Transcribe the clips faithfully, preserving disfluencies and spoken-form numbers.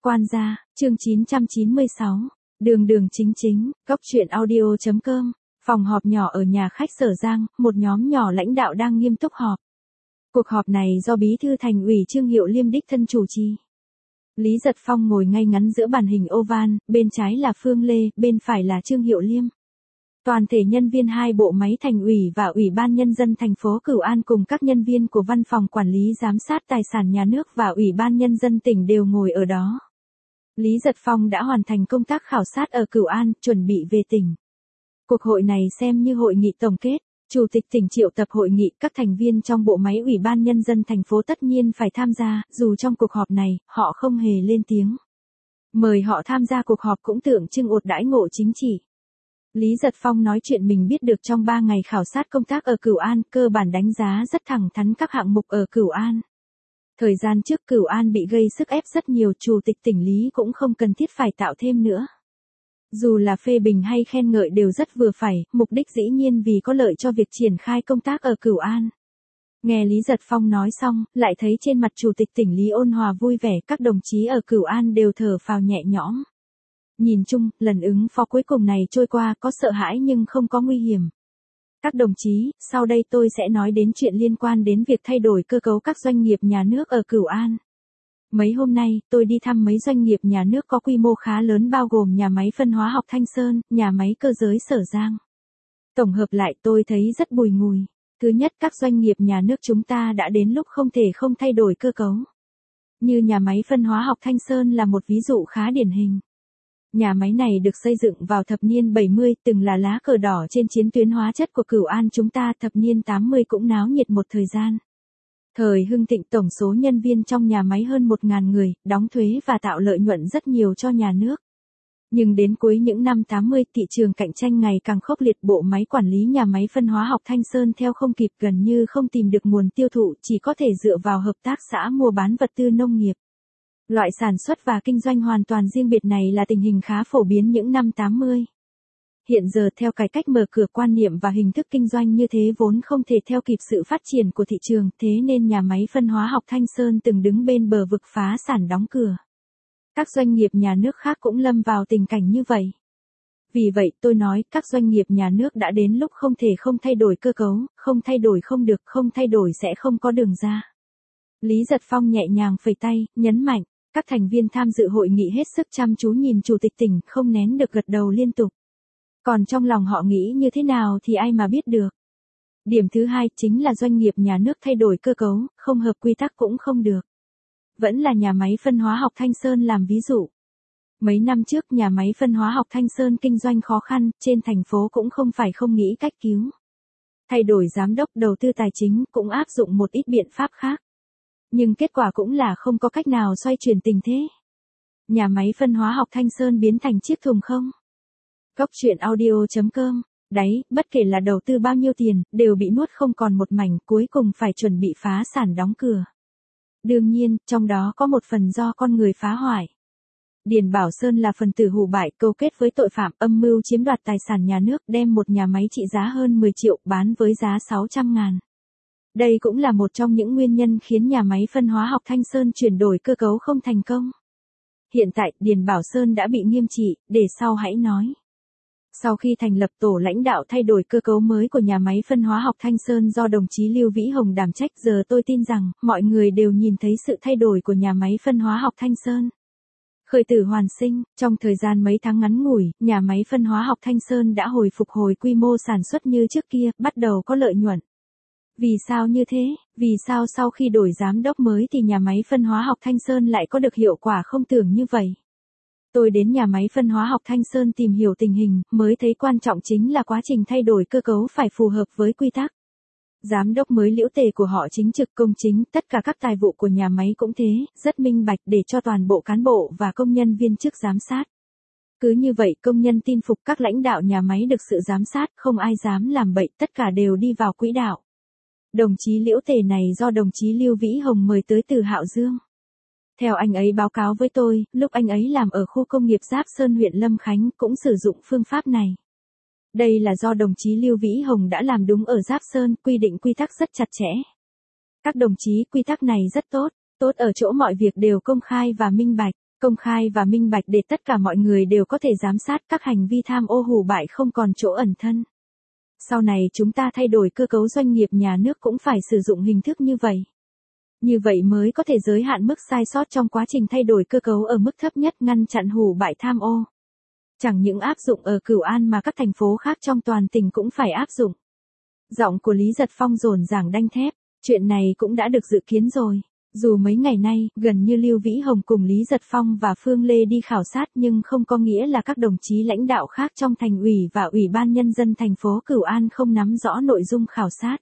Quan gia, chương chín trăm chín mươi sáu. Đường đường chính chính, góc truyện audio chấm com. Phòng họp nhỏ ở nhà khách Sở Giang, một nhóm nhỏ lãnh đạo đang nghiêm túc họp. Cuộc họp này do Bí thư Thành ủy Trương Hiệu Liêm đích thân chủ trì. Lý Giật Phong ngồi ngay ngắn giữa màn hình oval, bên trái là Phương Lê, bên phải là Trương Hiệu Liêm. Toàn thể nhân viên hai bộ máy Thành ủy và Ủy ban Nhân dân thành phố Cửu An cùng các nhân viên của Văn phòng Quản lý Giám sát Tài sản Nhà nước và Ủy ban Nhân dân tỉnh đều ngồi ở đó. Lý Giật Phong đã hoàn thành công tác khảo sát ở Cửu An, chuẩn bị về tỉnh. Cuộc hội này xem như hội nghị tổng kết. Chủ tịch tỉnh triệu tập hội nghị, các thành viên trong bộ máy Ủy ban Nhân dân thành phố tất nhiên phải tham gia, dù trong cuộc họp này, họ không hề lên tiếng. Mời họ tham gia cuộc họp cũng tượng trưng ột đãi ngộ chính trị. Lý Giật Phong nói chuyện mình biết được trong ba ngày khảo sát công tác ở Cửu An, cơ bản đánh giá rất thẳng thắn các hạng mục ở Cửu An. Thời gian trước Cửu An bị gây sức ép rất nhiều, chủ tịch tỉnh Lý cũng không cần thiết phải tạo thêm nữa. Dù là phê bình hay khen ngợi đều rất vừa phải, mục đích dĩ nhiên vì có lợi cho việc triển khai công tác ở Cửu An. Nghe Lý Giật Phong nói xong, lại thấy trên mặt chủ tịch tỉnh Lý ôn hòa vui vẻ, các đồng chí ở Cửu An đều thở phào nhẹ nhõm. Nhìn chung, lần ứng phó cuối cùng này trôi qua có sợ hãi nhưng không có nguy hiểm. Các đồng chí, sau đây tôi sẽ nói đến chuyện liên quan đến việc thay đổi cơ cấu các doanh nghiệp nhà nước ở Cửu An. Mấy hôm nay, tôi đi thăm mấy doanh nghiệp nhà nước có quy mô khá lớn bao gồm nhà máy phân hóa học Thanh Sơn, nhà máy cơ giới Sở Giang. Tổng hợp lại tôi thấy rất bùi ngùi. Thứ nhất, các doanh nghiệp nhà nước chúng ta đã đến lúc không thể không thay đổi cơ cấu. Như nhà máy phân hóa học Thanh Sơn là một ví dụ khá điển hình. Nhà máy này được xây dựng vào thập niên bảy mươi, từng là lá cờ đỏ trên chiến tuyến hóa chất của Cửu An chúng ta, thập niên tám mươi cũng náo nhiệt một thời gian. Thời hưng thịnh tổng số nhân viên trong nhà máy hơn một nghìn người, đóng thuế và tạo lợi nhuận rất nhiều cho nhà nước. Nhưng đến cuối những năm tám mươi, thị trường cạnh tranh ngày càng khốc liệt, bộ máy quản lý nhà máy phân hóa học Thanh Sơn theo không kịp, gần như không tìm được nguồn tiêu thụ, chỉ có thể dựa vào hợp tác xã mua bán vật tư nông nghiệp. Loại sản xuất và kinh doanh hoàn toàn riêng biệt này là tình hình khá phổ biến những năm tám mươi. Hiện giờ theo cải cách mở cửa, quan niệm và hình thức kinh doanh như thế vốn không thể theo kịp sự phát triển của thị trường, thế nên nhà máy phân hóa học Thanh Sơn từng đứng bên bờ vực phá sản đóng cửa. Các doanh nghiệp nhà nước khác cũng lâm vào tình cảnh như vậy. Vì vậy tôi nói các doanh nghiệp nhà nước đã đến lúc không thể không thay đổi cơ cấu, không thay đổi không được, không thay đổi sẽ không có đường ra. Lý Giật Phong nhẹ nhàng phẩy tay, nhấn mạnh, các thành viên tham dự hội nghị hết sức chăm chú nhìn chủ tịch tỉnh, không nén được gật đầu liên tục. Còn trong lòng họ nghĩ như thế nào thì ai mà biết được. Điểm thứ hai chính là doanh nghiệp nhà nước thay đổi cơ cấu, không hợp quy tắc cũng không được. Vẫn là nhà máy phân hóa học Thanh Sơn làm ví dụ. Mấy năm trước nhà máy phân hóa học Thanh Sơn kinh doanh khó khăn, trên thành phố cũng không phải không nghĩ cách cứu. Thay đổi giám đốc, đầu tư tài chính, cũng áp dụng một ít biện pháp khác. Nhưng kết quả cũng là không có cách nào xoay chuyển tình thế. Nhà máy phân hóa học Thanh Sơn biến thành chiếc thùng không. Góc truyện audio chấm com. Đấy, bất kể là đầu tư bao nhiêu tiền, đều bị nuốt không còn một mảnh, cuối cùng phải chuẩn bị phá sản đóng cửa. Đương nhiên, trong đó có một phần do con người phá hoại. Điền Bảo Sơn là phần tử hủ bại, câu kết với tội phạm, âm mưu chiếm đoạt tài sản nhà nước, đem một nhà máy trị giá hơn mười triệu bán với giá sáu trăm ngàn. Đây cũng là một trong những nguyên nhân khiến nhà máy phân hóa học Thanh Sơn chuyển đổi cơ cấu không thành công. Hiện tại, Điền Bảo Sơn đã bị nghiêm trị, để sau hãy nói. Sau khi thành lập tổ lãnh đạo thay đổi cơ cấu mới của nhà máy phân hóa học Thanh Sơn do đồng chí Lưu Vĩ Hồng đảm trách, giờ tôi tin rằng, mọi người đều nhìn thấy sự thay đổi của nhà máy phân hóa học Thanh Sơn. Khởi tử hoàn sinh, trong thời gian mấy tháng ngắn ngủi, nhà máy phân hóa học Thanh Sơn đã hồi phục hồi quy mô sản xuất như trước kia, bắt đầu có lợi nhuận. Vì sao như thế? Vì sao sau khi đổi giám đốc mới thì nhà máy phân hóa học Thanh Sơn lại có được hiệu quả không tưởng như vậy? Tôi đến nhà máy phân hóa học Thanh Sơn tìm hiểu tình hình, mới thấy quan trọng chính là quá trình thay đổi cơ cấu phải phù hợp với quy tắc. Giám đốc mới liễu tề của họ chính trực công chính, tất cả các tài vụ của nhà máy cũng thế, rất minh bạch để cho toàn bộ cán bộ và công nhân viên chức giám sát. Cứ như vậy công nhân tin phục, các lãnh đạo nhà máy được sự giám sát, không ai dám làm bậy, tất cả đều đi vào quỹ đạo. Đồng chí liễu tề này do đồng chí Lưu Vĩ Hồng mời tới từ Hạo Dương. Theo anh ấy báo cáo với tôi, lúc anh ấy làm ở khu công nghiệp Giáp Sơn huyện Lâm Khánh cũng sử dụng phương pháp này. Đây là do đồng chí Lưu Vĩ Hồng đã làm đúng ở Giáp Sơn, quy định quy tắc rất chặt chẽ. Các đồng chí, quy tắc này rất tốt, tốt ở chỗ mọi việc đều công khai và minh bạch. công khai và minh bạch để tất cả mọi người đều có thể giám sát các hành vi tham ô hủ bại không còn chỗ ẩn thân. Sau này chúng ta thay đổi cơ cấu doanh nghiệp nhà nước cũng phải sử dụng hình thức như vậy. Như vậy mới có thể giới hạn mức sai sót trong quá trình thay đổi cơ cấu ở mức thấp nhất, ngăn chặn hủ bại tham ô. Chẳng những áp dụng ở Cửu An mà các thành phố khác trong toàn tỉnh cũng phải áp dụng. Giọng của Lý Giật Phong rồn ràng đanh thép, chuyện này cũng đã được dự kiến rồi. Dù mấy ngày nay, gần như Lưu Vĩ Hồng cùng Lý Giật Phong và Phương Lê đi khảo sát nhưng không có nghĩa là các đồng chí lãnh đạo khác trong thành ủy và Ủy ban Nhân dân thành phố Cửu An không nắm rõ nội dung khảo sát.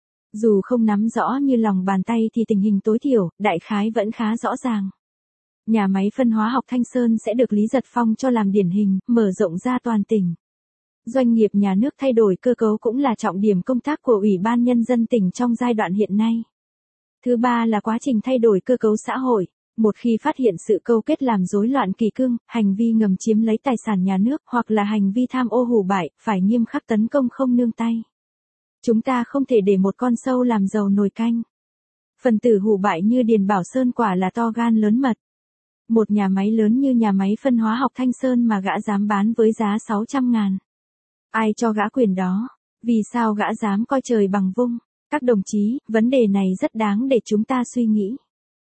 Dù không nắm rõ như lòng bàn tay thì tình hình tối thiểu, đại khái vẫn khá rõ ràng. Nhà máy phân hóa học Thanh Sơn sẽ được Lý Giật Phong cho làm điển hình, mở rộng ra toàn tỉnh. Doanh nghiệp nhà nước thay đổi cơ cấu cũng là trọng điểm công tác của Ủy ban Nhân dân tỉnh trong giai đoạn hiện nay. Thứ ba là quá trình thay đổi cơ cấu xã hội. Một khi phát hiện sự câu kết làm rối loạn kỷ cương, hành vi ngầm chiếm lấy tài sản nhà nước hoặc là hành vi tham ô hủ bại, phải nghiêm khắc tấn công không nương tay. Chúng ta không thể để một con sâu làm dầu nồi canh. Phần tử hủ bại như Điền Bảo Sơn quả là to gan lớn mật. Một nhà máy lớn như nhà máy phân hóa học Thanh Sơn mà gã dám bán với giá sáu trăm ngàn. Ai cho gã quyền đó? Vì sao gã dám coi trời bằng vung? Các đồng chí, vấn đề này rất đáng để chúng ta suy nghĩ.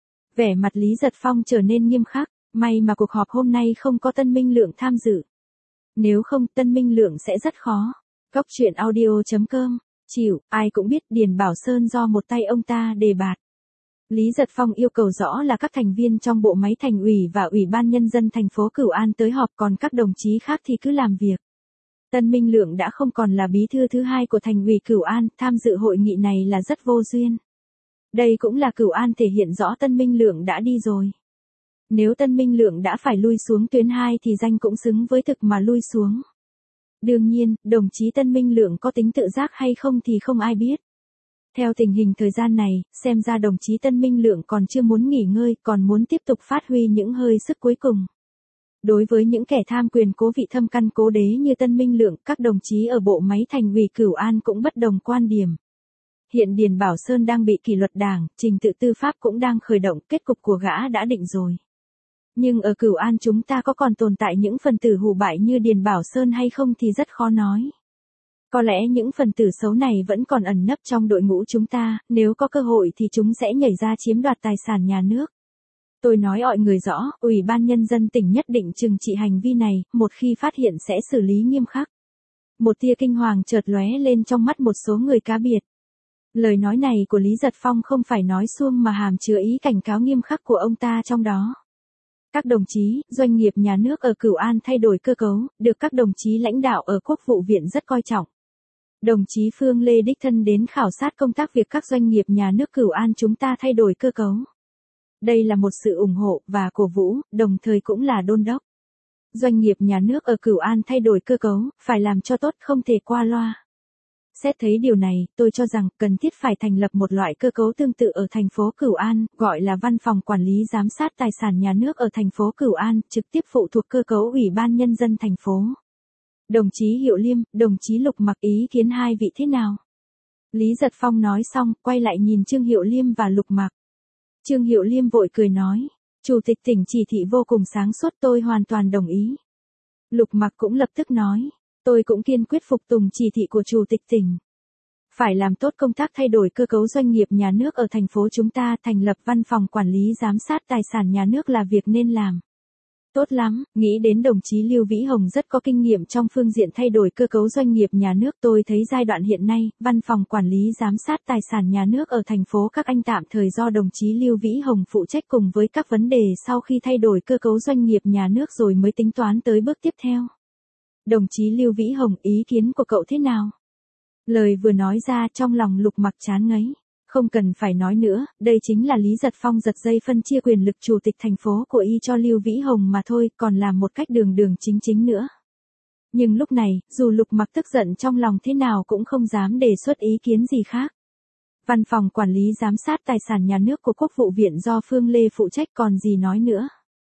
Vẻ mặt Lý Giật Phong trở nên nghiêm khắc, may mà cuộc họp hôm nay không có Tân Minh Lượng tham dự. Nếu không, Tân Minh Lượng sẽ rất khó. Cóc truyện audio chấm com, chịu, ai cũng biết Điền Bảo Sơn do một tay ông ta đề bạt. Lý Giật Phong yêu cầu rõ là các thành viên trong bộ máy thành ủy và Ủy ban Nhân dân thành phố Cửu An tới họp, còn các đồng chí khác thì cứ làm việc. Tân Minh Lượng đã không còn là bí thư thứ hai của thành ủy Cửu An, tham dự hội nghị này là rất vô duyên. Đây cũng là Cửu An thể hiện rõ Tân Minh Lượng đã đi rồi. Nếu Tân Minh Lượng đã phải lui xuống tuyến hai thì danh cũng xứng với thực mà lui xuống. Đương nhiên, đồng chí Tân Minh Lượng có tính tự giác hay không thì không ai biết. Theo tình hình thời gian này, xem ra đồng chí Tân Minh Lượng còn chưa muốn nghỉ ngơi, còn muốn tiếp tục phát huy những hơi sức cuối cùng. Đối với những kẻ tham quyền cố vị thâm căn cố đế như Tân Minh Lượng, các đồng chí ở bộ máy thành ủy Cửu An cũng bất đồng quan điểm. Hiện Điền Bảo Sơn đang bị kỷ luật đảng, trình tự tư pháp cũng đang khởi động, kết cục của gã đã định rồi. Nhưng ở Cửu An chúng ta có còn tồn tại những phần tử hủ bại như Điền Bảo Sơn hay không thì rất khó nói. Có lẽ những phần tử xấu này vẫn còn ẩn nấp trong đội ngũ chúng ta, nếu có cơ hội thì chúng sẽ nhảy ra chiếm đoạt tài sản nhà nước. Tôi nói mọi người rõ, Ủy ban Nhân dân tỉnh nhất định trừng trị hành vi này, một khi phát hiện sẽ xử lý nghiêm khắc. Một tia kinh hoàng chợt lóe lên trong mắt một số người cá biệt. Lời nói này của Lý Giật Phong không phải nói suông mà hàm chứa ý cảnh cáo nghiêm khắc của ông ta trong đó. Các đồng chí, doanh nghiệp nhà nước ở Cửu An thay đổi cơ cấu, được các đồng chí lãnh đạo ở Quốc vụ viện rất coi trọng. Đồng chí Phương Lê đích thân đến khảo sát công tác việc các doanh nghiệp nhà nước Cửu An chúng ta thay đổi cơ cấu. Đây là một sự ủng hộ và cổ vũ, đồng thời cũng là đôn đốc. Doanh nghiệp nhà nước ở Cửu An thay đổi cơ cấu, phải làm cho tốt, không thể qua loa. Xét thấy điều này, tôi cho rằng cần thiết phải thành lập một loại cơ cấu tương tự ở thành phố Cửu An, gọi là Văn phòng Quản lý Giám sát Tài sản Nhà nước ở thành phố Cửu An, trực tiếp phụ thuộc cơ cấu Ủy ban Nhân dân thành phố. Đồng chí Hiệu Liêm, đồng chí Lục Mặc ý kiến hai vị thế nào? Lý Giật Phong nói xong, quay lại nhìn Trương Hiệu Liêm và Lục Mặc. Trương Hiệu Liêm vội cười nói, Chủ tịch tỉnh chỉ thị vô cùng sáng suốt, tôi hoàn toàn đồng ý. Lục Mặc cũng lập tức nói, tôi cũng kiên quyết phục tùng chỉ thị của Chủ tịch tỉnh. Phải làm tốt công tác thay đổi cơ cấu doanh nghiệp nhà nước ở thành phố chúng ta, thành lập văn phòng quản lý giám sát tài sản nhà nước là việc nên làm. Tốt lắm, nghĩ đến đồng chí Lưu Vĩ Hồng rất có kinh nghiệm trong phương diện thay đổi cơ cấu doanh nghiệp nhà nước. Tôi thấy giai đoạn hiện nay, văn phòng quản lý giám sát tài sản nhà nước ở thành phố các anh tạm thời do đồng chí Lưu Vĩ Hồng phụ trách, cùng với các vấn đề sau khi thay đổi cơ cấu doanh nghiệp nhà nước rồi mới tính toán tới bước tiếp theo. Đồng chí Lưu Vĩ Hồng, ý kiến của cậu thế nào? Lời vừa nói ra trong lòng Lục Mặc chán ngấy. Không cần phải nói nữa, đây chính là Lý Giật Phong giật dây phân chia quyền lực chủ tịch thành phố của y cho Lưu Vĩ Hồng mà thôi, còn làm một cách đường đường chính chính nữa. Nhưng lúc này, dù Lục Mặc tức giận trong lòng thế nào cũng không dám đề xuất ý kiến gì khác. Văn phòng quản lý giám sát tài sản nhà nước của Quốc vụ viện do Phương Lê phụ trách, còn gì nói nữa.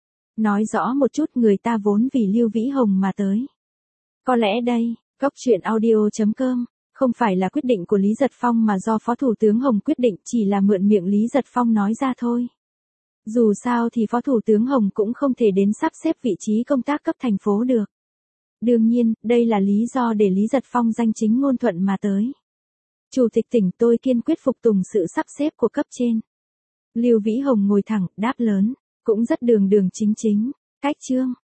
Nói rõ một chút, người ta vốn vì Lưu Vĩ Hồng mà tới. Có lẽ đây, cóc truyện audio chấm com, không phải là quyết định của Lý Giật Phong mà do Phó Thủ tướng Hồng quyết định, chỉ là mượn miệng Lý Giật Phong nói ra thôi. Dù sao thì Phó Thủ tướng Hồng cũng không thể đến sắp xếp vị trí công tác cấp thành phố được. Đương nhiên, đây là lý do để Lý Giật Phong danh chính ngôn thuận mà tới. Chủ tịch tỉnh, tôi kiên quyết phục tùng sự sắp xếp của cấp trên. Lưu Vĩ Hồng ngồi thẳng, đáp lớn, cũng rất đường đường chính chính. Cách chương.